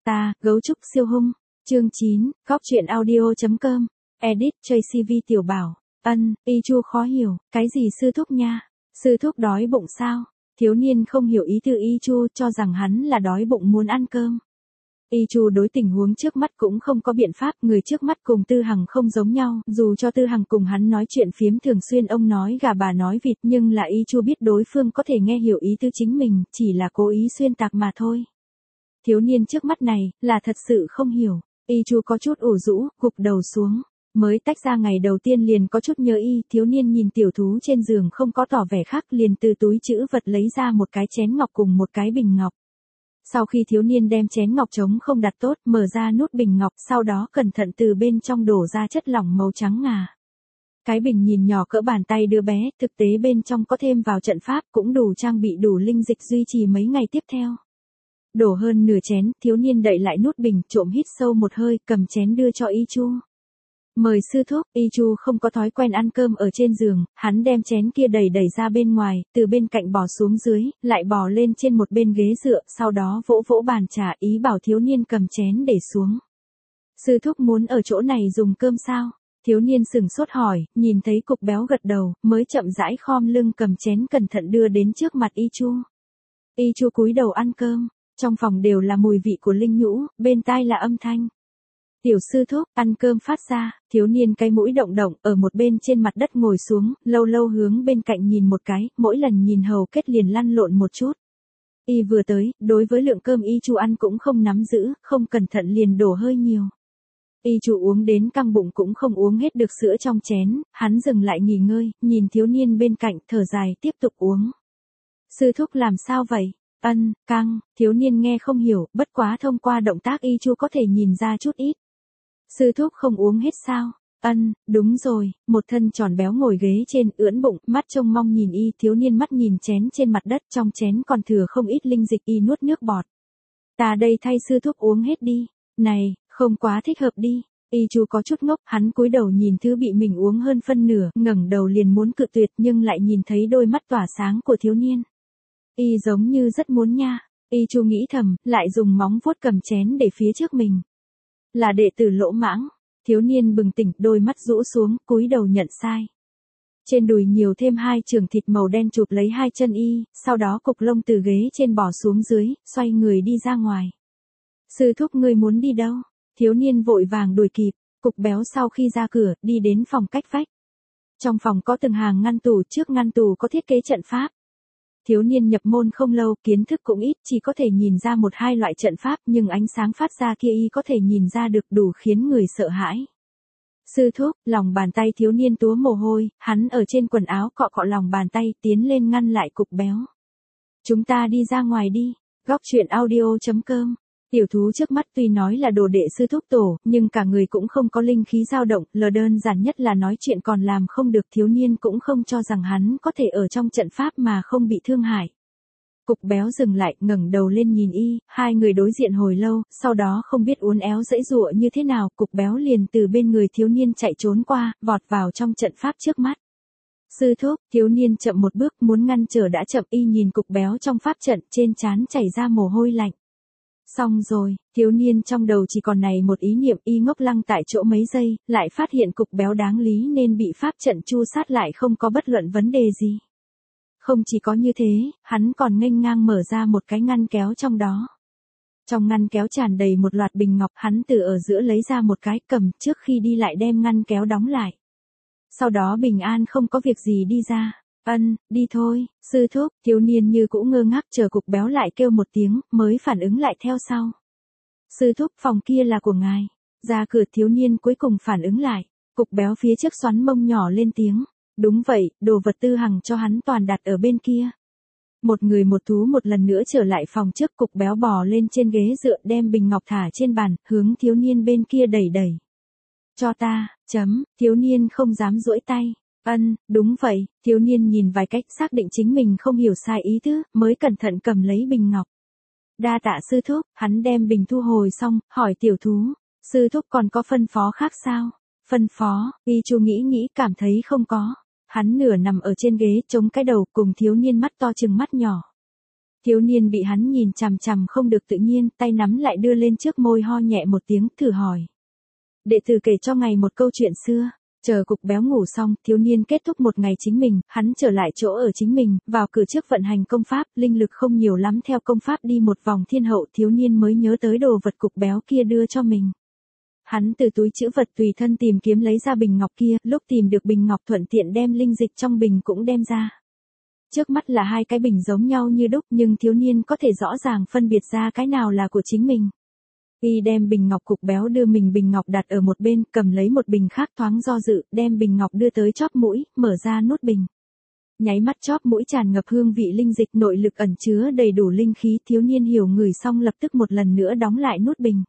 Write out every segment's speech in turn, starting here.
Ta, gấu trúc siêu hung. Chương 9, góc truyện audio.com. Edit, Tracy V tiểu bảo. Y Chu khó hiểu, cái gì sư thúc nha? Sư thúc đói bụng sao? Thiếu niên không hiểu ý từ Y Chu, cho rằng hắn là đói bụng muốn ăn cơm. Y Chu đối tình huống trước mắt cũng không có biện pháp, người trước mắt cùng Tư Hằng không giống nhau, dù cho Tư Hằng cùng hắn nói chuyện phiếm thường xuyên ông nói gà bà nói vịt, nhưng là Y Chu biết đối phương có thể nghe hiểu ý tứ chính mình, chỉ là cố ý xuyên tạc mà thôi. Thiếu niên trước mắt này, là thật sự không hiểu. Y Chu có chút ủ rũ, gục đầu xuống. Mới tách ra ngày đầu tiên liền có chút nhớ y, thiếu niên nhìn tiểu thú trên giường không có tỏ vẻ khác, liền từ túi trữ vật lấy ra một cái chén ngọc cùng một cái bình ngọc. Sau khi thiếu niên đem chén ngọc trống không đặt tốt, mở ra nút bình ngọc, sau đó cẩn thận từ bên trong đổ ra chất lỏng màu trắng ngà. Cái bình nhìn nhỏ cỡ bàn tay đứa bé, thực tế bên trong có thêm vào trận pháp, cũng đủ trang bị đủ linh dịch duy trì mấy ngày tiếp theo. Đổ hơn nửa chén, thiếu niên đậy lại nút bình, trộm hít sâu một hơi, cầm chén đưa cho Y Chu. Mời sư thúc. Y Chu không có thói quen ăn cơm ở trên giường, hắn đem chén kia đẩy ra bên ngoài, từ bên cạnh bò xuống dưới, lại bò lên trên một bên ghế dựa, sau đó vỗ vỗ bàn trà, ý bảo thiếu niên cầm chén để xuống. Sư thúc muốn ở chỗ này dùng cơm sao? Thiếu niên sửng sốt hỏi, nhìn thấy cục béo gật đầu, mới chậm rãi khom lưng cầm chén cẩn thận đưa đến trước mặt Y Chu. Y Chu cúi đầu ăn cơm, trong phòng đều là mùi vị của linh nhũ, bên tai là âm thanh. Tiểu sư thúc, ăn cơm phát ra, thiếu niên cái mũi động động, ở một bên trên mặt đất ngồi xuống, lâu lâu hướng bên cạnh nhìn một cái, mỗi lần nhìn hầu kết liền lăn lộn một chút. Y vừa tới, đối với lượng cơm Y Chu ăn cũng không nắm giữ, không cẩn thận liền đổ hơi nhiều. Y Chu uống đến căng bụng cũng không uống hết được sữa trong chén, hắn dừng lại nghỉ ngơi, nhìn thiếu niên bên cạnh, thở dài, tiếp tục uống. Sư thúc làm sao vậy? Căng, thiếu niên nghe không hiểu, bất quá thông qua động tác Y Chu có thể nhìn ra chút ít. Sư thúc không uống hết sao? Đúng rồi, một thân tròn béo ngồi ghế trên, ưỡn bụng, mắt trông mong nhìn Y, thiếu niên mắt nhìn chén trên mặt đất, trong chén còn thừa không ít linh dịch, Y nuốt nước bọt. Ta đây thay sư thúc uống hết đi. Này, không quá thích hợp đi. Y Chu có chút ngốc, hắn cúi đầu nhìn thứ bị mình uống hơn phân nửa, ngẩng đầu liền muốn cự tuyệt nhưng lại nhìn thấy đôi mắt tỏa sáng của thiếu niên. Y giống như rất muốn nha. Y Chu nghĩ thầm, lại dùng móng vuốt cầm chén để phía trước mình. Là đệ tử lỗ mãng. Thiếu niên bừng tỉnh, đôi mắt rũ xuống, cúi đầu nhận sai. Trên đùi nhiều thêm 2 chưởng thịt màu đen chụp lấy 2 chân Y, sau đó cục lông từ ghế trên bò xuống dưới, xoay người đi ra ngoài. Sư thúc ngươi muốn đi đâu? Thiếu niên vội vàng đuổi kịp, cục béo sau khi ra cửa, đi đến phòng cách vách. Trong phòng có từng hàng ngăn tủ, trước ngăn tủ có thiết kế trận pháp. Thiếu niên nhập môn không lâu, kiến thức cũng ít, chỉ có thể nhìn ra 1-2 loại trận pháp, nhưng ánh sáng phát ra kia Y có thể nhìn ra được, đủ khiến người sợ hãi. Sư thúc, lòng bàn tay thiếu niên túa mồ hôi, hắn ở trên quần áo cọ cọ lòng bàn tay, tiến lên ngăn lại cục béo. Chúng ta đi ra ngoài đi. Góc truyện audio.com. Tiểu thú trước mắt tuy nói là đồ đệ sư thúc tổ, nhưng cả người cũng không có linh khí dao động, đơn giản nhất là nói chuyện còn làm không được, thiếu niên cũng không cho rằng hắn có thể ở trong trận pháp mà không bị thương hại. Cục béo dừng lại, ngẩng đầu lên nhìn Y, hai người đối diện hồi lâu, sau đó không biết uốn éo giãy giụa như thế nào, cục béo liền từ bên người thiếu niên chạy trốn qua, vọt vào trong trận pháp trước mắt. Sư thúc, thiếu niên chậm một bước, muốn ngăn trở đã chậm, Y nhìn cục béo trong pháp trận, trên trán chảy ra mồ hôi lạnh. Xong rồi, thiếu niên trong đầu chỉ còn này một ý niệm, Y ngốc lăng tại chỗ mấy giây, lại phát hiện cục béo đáng lý nên bị pháp trận tru sát lại không có bất luận vấn đề gì. Không chỉ có như thế, hắn còn nghênh ngang mở ra một cái ngăn kéo trong đó. Trong ngăn kéo tràn đầy một loạt bình ngọc, hắn từ ở giữa lấy ra một cái, cầm, trước khi đi lại đem ngăn kéo đóng lại. Sau đó bình an không có việc gì đi ra. Đi thôi, sư thúc. Thiếu niên như cũ ngơ ngác chờ cục béo lại kêu một tiếng, mới phản ứng lại theo sau. Sư thúc, phòng kia là của ngài. Ra cửa thiếu niên cuối cùng phản ứng lại. Cục béo phía trước xoắn mông nhỏ lên tiếng. Đúng vậy, đồ vật Tư Hằng cho hắn toàn đặt ở bên kia. Một người một thú một lần nữa trở lại phòng trước, cục béo bò lên trên ghế dựa, đem bình ngọc thả trên bàn, hướng thiếu niên bên kia đẩy. Cho ta, thiếu niên không dám duỗi tay. Đúng vậy, thiếu niên nhìn vài cách xác định chính mình không hiểu sai ý tứ, mới cẩn thận cầm lấy bình ngọc. Đa tạ sư thúc, hắn đem bình thu hồi xong, hỏi tiểu thú. Sư thúc còn có phân phó khác sao? Phân phó, Y Chu nghĩ cảm thấy không có. Hắn nửa nằm ở trên ghế chống cái đầu cùng thiếu niên mắt to chừng mắt nhỏ. Thiếu niên bị hắn nhìn chằm chằm không được tự nhiên, tay nắm lại đưa lên trước môi ho nhẹ một tiếng, thử hỏi. Đệ tử kể cho ngài một câu chuyện xưa. Chờ cục béo ngủ xong, thiếu niên kết thúc một ngày chính mình, hắn trở lại chỗ ở chính mình, vào cửa trước vận hành công pháp, linh lực không nhiều lắm theo công pháp đi một vòng thiên hậu, thiếu niên mới nhớ tới đồ vật cục béo kia đưa cho mình. Hắn từ túi trữ vật tùy thân tìm kiếm lấy ra bình ngọc kia, lúc tìm được bình ngọc thuận tiện đem linh dịch trong bình cũng đem ra. Trước mắt là hai cái bình giống nhau như đúc nhưng thiếu niên có thể rõ ràng phân biệt ra cái nào là của chính mình. Y đem bình ngọc cục béo đưa mình bình ngọc đặt ở một bên, cầm lấy một bình khác thoáng do dự, đem bình ngọc đưa tới chóp mũi, mở ra nút bình. Nháy mắt chóp mũi tràn ngập hương vị linh dịch nội lực ẩn chứa đầy đủ linh khí, thiếu niên hiểu ngửi xong lập tức một lần nữa đóng lại nút bình.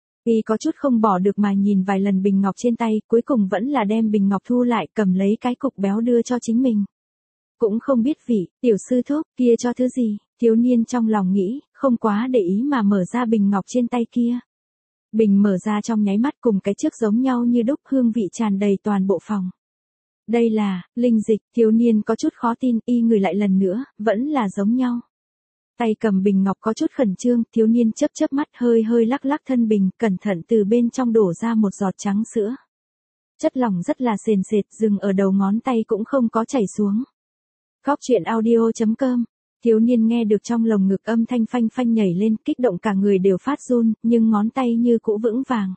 Y có chút không bỏ được mà nhìn vài lần bình ngọc trên tay, cuối cùng vẫn là đem bình ngọc thu lại, cầm lấy cái cục béo đưa cho chính mình. Cũng không biết vị, tiểu sư thúc, kia cho thứ gì, thiếu niên trong lòng nghĩ, không quá để ý mà mở ra bình ngọc trên tay kia. Bình mở ra trong nháy mắt cùng cái trước giống nhau như đúc, hương vị tràn đầy toàn bộ phòng. Đây là, linh dịch, thiếu niên có chút khó tin, y ngửi lại lần nữa, vẫn là giống nhau. Tay cầm bình ngọc có chút khẩn trương, thiếu niên chớp chớp mắt hơi hơi lắc lắc thân bình, cẩn thận từ bên trong đổ ra một giọt trắng sữa. Chất lỏng rất là sền sệt, dừng ở đầu ngón tay cũng không có chảy xuống. Góc truyện audio.com. Thiếu niên nghe được trong lồng ngực âm thanh phanh phanh nhảy lên, kích động cả người đều phát run, nhưng ngón tay như cũ vững vàng.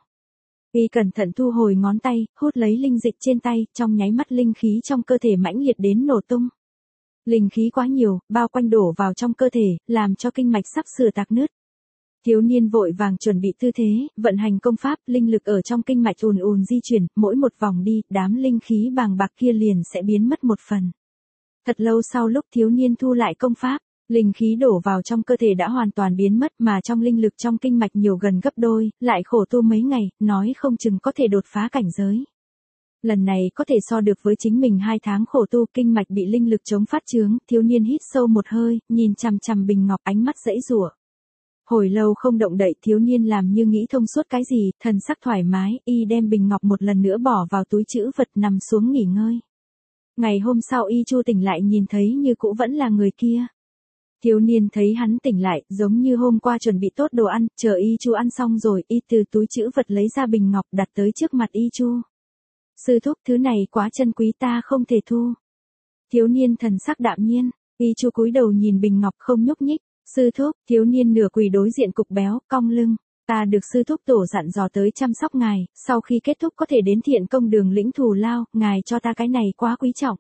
Y cẩn thận thu hồi ngón tay, hút lấy linh dịch trên tay, trong nháy mắt linh khí trong cơ thể mãnh liệt đến nổ tung. Linh khí quá nhiều, bao quanh đổ vào trong cơ thể, làm cho kinh mạch sắp sửa tạc nứt. Thiếu niên vội vàng chuẩn bị tư thế, vận hành công pháp, linh lực ở trong kinh mạch ùn ùn di chuyển, mỗi một vòng đi, đám linh khí bàng bạc kia liền sẽ biến mất một phần. Thật lâu sau lúc thiếu niên thu lại công pháp, linh khí đổ vào trong cơ thể đã hoàn toàn biến mất mà trong linh lực trong kinh mạch nhiều gần gấp đôi, lại khổ tu mấy ngày, nói không chừng có thể đột phá cảnh giới. Lần này có thể so được với chính mình 2 tháng khổ tu, kinh mạch bị linh lực chống phát chướng, thiếu niên hít sâu một hơi, nhìn chằm chằm bình ngọc, ánh mắt giãy giụa. Hồi lâu không động đậy, thiếu niên làm như nghĩ thông suốt cái gì, thần sắc thoải mái, y đem bình ngọc một lần nữa bỏ vào túi trữ vật, nằm xuống nghỉ ngơi. Ngày hôm sau Y Chu tỉnh lại nhìn thấy như cũ vẫn là người kia. Thiếu niên thấy hắn tỉnh lại, giống như hôm qua chuẩn bị tốt đồ ăn, chờ Y Chu ăn xong rồi, y từ túi trữ vật lấy ra bình ngọc đặt tới trước mặt Y Chu. Sư thúc, thứ này quá chân quý ta không thể thu. Thiếu niên thần sắc đạm nhiên, Y Chu cúi đầu nhìn bình ngọc không nhúc nhích. Sư thúc, thiếu niên nửa quỳ đối diện cục béo, cong lưng. Ta được sư thúc tổ dặn dò tới chăm sóc ngài, sau khi kết thúc có thể đến thiện công đường lĩnh thù lao, ngài cho ta cái này quá quý trọng.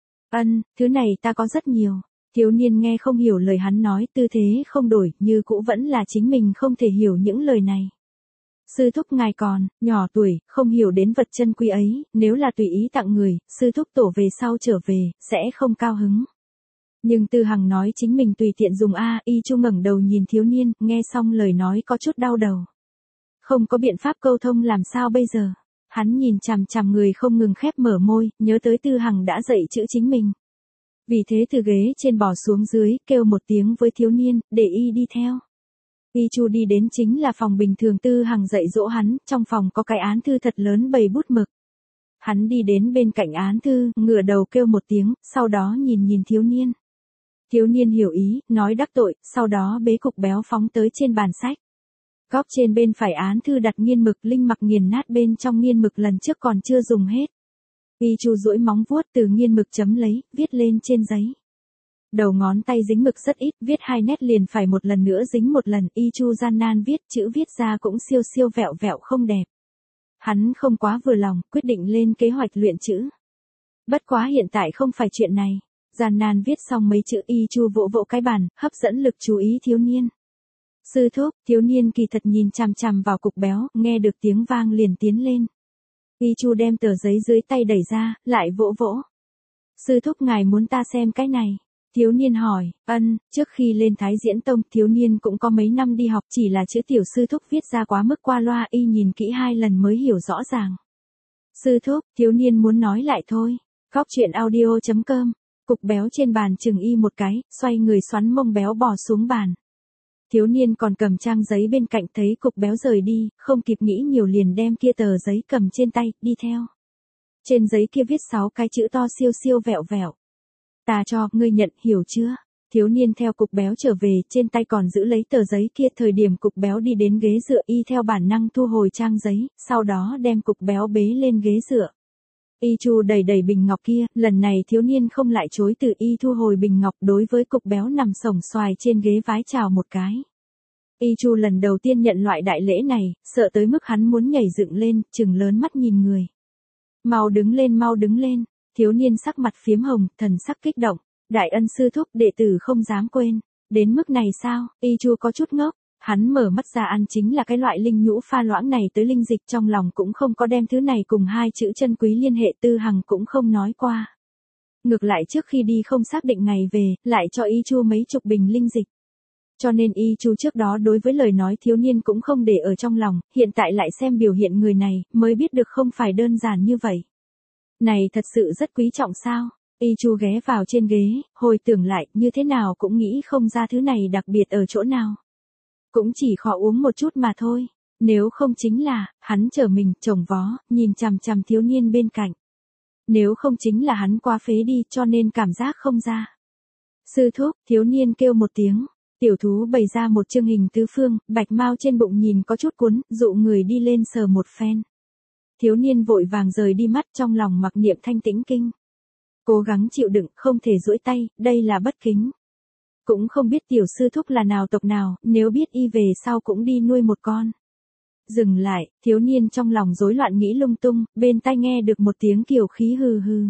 Ân, thứ này ta có rất nhiều. Thiếu niên nghe không hiểu lời hắn nói, tư thế không đổi, như cũ vẫn là chính mình không thể hiểu những lời này. Sư thúc ngài còn, nhỏ tuổi, không hiểu đến vật chân quý ấy, nếu là tùy ý tặng người, sư thúc tổ về sau trở về, sẽ không cao hứng. Nhưng Tư Hằng nói chính mình tùy tiện dùng Y Chu ngẩng đầu nhìn thiếu niên, nghe xong lời nói có chút đau đầu. Không có biện pháp câu thông làm sao bây giờ? Hắn nhìn chằm chằm người không ngừng khép mở môi, nhớ tới Tư Hằng đã dạy chữ chính mình. Vì thế từ ghế trên bò xuống dưới, kêu một tiếng với thiếu niên, để y đi theo. Y Chu đi đến chính là phòng bình thường Tư Hằng dạy dỗ hắn, trong phòng có cái án thư thật lớn bầy bút mực. Hắn đi đến bên cạnh án thư, ngửa đầu kêu một tiếng, sau đó nhìn thiếu niên. Thiếu niên hiểu ý, nói đắc tội, sau đó bế cục béo phóng tới trên bàn sách. Góc trên bên phải án thư đặt nghiên mực, linh mặc nghiền nát bên trong nghiên mực lần trước còn chưa dùng hết. Y Chu duỗi móng vuốt từ nghiên mực chấm lấy, viết lên trên giấy. Đầu ngón tay dính mực rất ít, viết 2 nét liền phải một lần nữa dính một lần, Y Chu gian nan viết, chữ viết ra cũng siêu siêu vẹo vẹo không đẹp. Hắn không quá vừa lòng, quyết định lên kế hoạch luyện chữ. Bất quá hiện tại không phải chuyện này. Gian nan viết xong mấy chữ, Y Chu vỗ vỗ cái bàn, hấp dẫn lực chú ý thiếu niên. Sư thúc, thiếu niên kỳ thật nhìn chằm chằm vào cục béo, nghe được tiếng vang liền tiến lên. Y Chu đem tờ giấy dưới tay đẩy ra, lại vỗ vỗ. Sư thúc ngài muốn ta xem cái này. Thiếu niên hỏi, trước khi lên Thái Diễn Tông, thiếu niên cũng có mấy năm đi học, chỉ là chữ tiểu sư thúc viết ra quá mức qua loa, y nhìn kỹ 2 lần mới hiểu rõ ràng. Sư thúc, thiếu niên muốn nói lại thôi. Góc truyện audio.com. Cục béo trên bàn chừng y một cái, xoay người xoắn mông béo bò xuống bàn. Thiếu niên còn cầm trang giấy bên cạnh, thấy cục béo rời đi, không kịp nghĩ nhiều liền đem kia tờ giấy cầm trên tay, đi theo. Trên giấy kia viết 6 cái chữ to siêu siêu vẹo vẹo. Ta cho, ngươi nhận, hiểu chưa? Thiếu niên theo Cục Béo trở về, trên tay còn giữ lấy tờ giấy kia. Thời điểm Cục Béo đi đến ghế dựa, y theo bản năng thu hồi trang giấy, sau đó đem Cục Béo bế lên ghế dựa. Y Chu đẩy đẩy bình ngọc kia, lần này thiếu niên không lại chối từ, y thu hồi bình ngọc, đối với Cục Béo nằm xổm xoài trên ghế vái chào một cái. Y Chu lần đầu tiên nhận loại đại lễ này, sợ tới mức hắn muốn nhảy dựng lên, trừng lớn mắt nhìn người. Mau đứng lên, mau đứng lên. Thiếu niên sắc mặt phiếm hồng, thần sắc kích động. Đại ân sư thúc, đệ tử không dám quên. Đến mức này sao? Y Chu có chút ngốc. Hắn mở mắt ra, ăn chính là cái loại linh nhũ pha loãng này tới linh dịch, trong lòng cũng không có đem thứ này cùng hai chữ chân quý liên hệ, Tư Hằng cũng không nói qua. Ngược lại trước khi đi không xác định ngày về, lại cho Y Chu mấy chục bình linh dịch. Cho nên Y Chu trước đó đối với lời nói thiếu niên cũng không để ở trong lòng, hiện tại lại xem biểu hiện người này, mới biết được không phải đơn giản như vậy. Này thật sự rất quý trọng sao? Y Chu ghé vào trên ghế, hồi tưởng lại, như thế nào cũng nghĩ không ra thứ này đặc biệt ở chỗ nào. Cũng chỉ khó uống một chút mà thôi. Nếu không chính là, hắn trở mình, chồng vó, nhìn chằm chằm thiếu niên bên cạnh. Nếu không chính là hắn quá phế đi, cho nên cảm giác không ra. Sư thúc, thiếu niên kêu một tiếng. Tiểu thú bày ra một chương hình tứ phương, bạch mao trên bụng nhìn có chút cuốn, dụ người đi lên sờ một phen. Thiếu niên vội vàng rời đi mắt, trong lòng mặc niệm thanh tĩnh kinh. Cố gắng chịu đựng, không thể duỗi tay, đây là bất kính. Cũng không biết tiểu sư thúc là nào tộc nào, nếu biết y về sau cũng đi nuôi một con. Dừng lại, thiếu niên trong lòng rối loạn nghĩ lung tung, bên tai nghe được một tiếng kiều khí hừ hừ.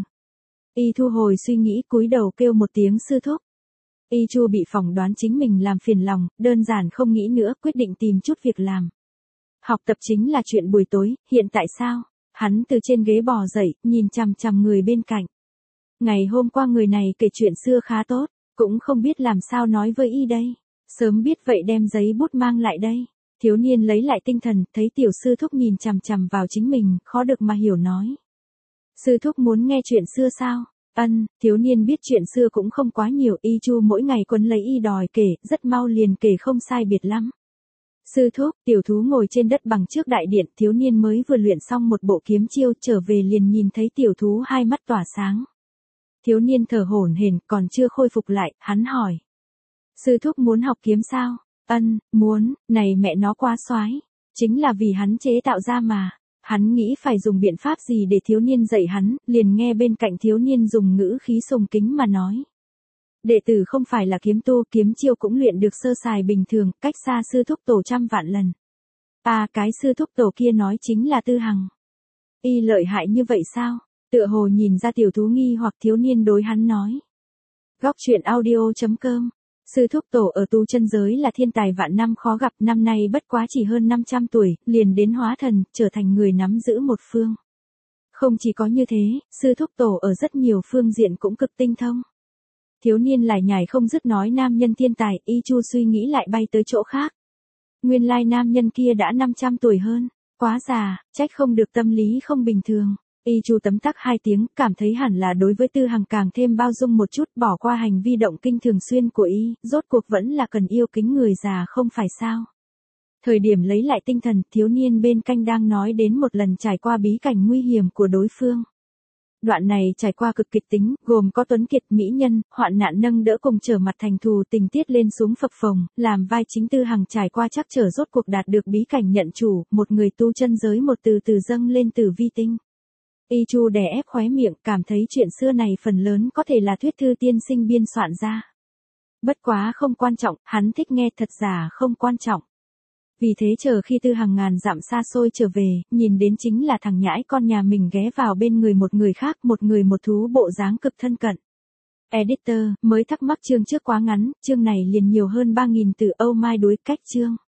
Y thu hồi suy nghĩ, cúi đầu kêu một tiếng sư thúc. Y Chu bị phỏng đoán chính mình làm phiền lòng, đơn giản không nghĩ nữa, quyết định tìm chút việc làm. Học tập chính là chuyện buổi tối, hiện tại sao? Hắn từ trên ghế bò dậy, nhìn chằm chằm người bên cạnh. Ngày hôm qua người này kể chuyện xưa khá tốt, cũng không biết làm sao nói với y đây. Sớm biết vậy đem giấy bút mang lại đây. Thiếu niên lấy lại tinh thần, thấy tiểu sư thúc nhìn chằm chằm vào chính mình, khó được mà hiểu nói. Sư thúc muốn nghe chuyện xưa sao? Thiếu niên biết chuyện xưa cũng không quá nhiều, Y Chu mỗi ngày quấn lấy y đòi kể, rất mau liền kể không sai biệt lắm. Sư thúc, tiểu thú ngồi trên đất bằng trước đại điện, thiếu niên mới vừa luyện xong một bộ kiếm chiêu, trở về liền nhìn thấy tiểu thú hai mắt tỏa sáng. Thiếu niên thở hổn hển, còn chưa khôi phục lại, hắn hỏi. Sư thúc muốn học kiếm sao? Muốn, này mẹ nó quá xoái. Chính là vì hắn chế tạo ra mà. Hắn nghĩ phải dùng biện pháp gì để thiếu niên dạy hắn, liền nghe bên cạnh thiếu niên dùng ngữ khí sùng kính mà nói. Đệ tử không phải là kiếm tu, kiếm chiêu cũng luyện được sơ sài bình thường, cách xa sư thúc tổ trăm vạn lần. Cái sư thúc tổ kia nói chính là Tư Hằng. Y lợi hại như vậy sao? Tựa hồ nhìn ra tiểu thú nghi hoặc, thiếu niên đối hắn nói. Góc truyện audio.com. Sư thúc tổ ở tu chân giới là thiên tài vạn năm khó gặp, năm nay bất quá chỉ hơn 500 tuổi, liền đến hóa thần, trở thành người nắm giữ một phương. Không chỉ có như thế, sư thúc tổ ở rất nhiều phương diện cũng cực tinh thông. Thiếu niên lải nhải không dứt nói nam nhân thiên tài, Y Chu suy nghĩ lại bay tới chỗ khác. Nguyên lai nam nhân kia đã 500 tuổi hơn, quá già, trách không được tâm lý không bình thường. Y Chu tấm tắc hai tiếng, cảm thấy hẳn là đối với Tư Hằng càng thêm bao dung một chút, bỏ qua hành vi động kinh thường xuyên của y, rốt cuộc vẫn là cần yêu kính người già không phải sao. Thời điểm lấy lại tinh thần, thiếu niên bên cạnh đang nói đến một lần trải qua bí cảnh nguy hiểm của đối phương. Đoạn này trải qua cực kịch tính, gồm có tuấn kiệt, mỹ nhân, hoạn nạn nâng đỡ cùng trở mặt thành thù, tình tiết lên xuống phập phồng, làm vai chính Tư Hằng trải qua chắc trở rốt cuộc đạt được bí cảnh nhận chủ, một người tu chân giới một từ từ dâng lên từ vi tinh. Y Chu đè ép khóe miệng, cảm thấy chuyện xưa này phần lớn có thể là thuyết thư tiên sinh biên soạn ra. Bất quá không quan trọng, hắn thích nghe, thật giả không quan trọng. Vì thế chờ khi Tư Hằng ngàn dặm xa xôi trở về, nhìn đến chính là thằng nhãi con nhà mình ghé vào bên người một người khác, một người một thú, bộ dáng cực thân cận. Editor, mới thắc mắc chương trước quá ngắn, chương này liền nhiều hơn 3.000 từ, oh my, đối cách chương.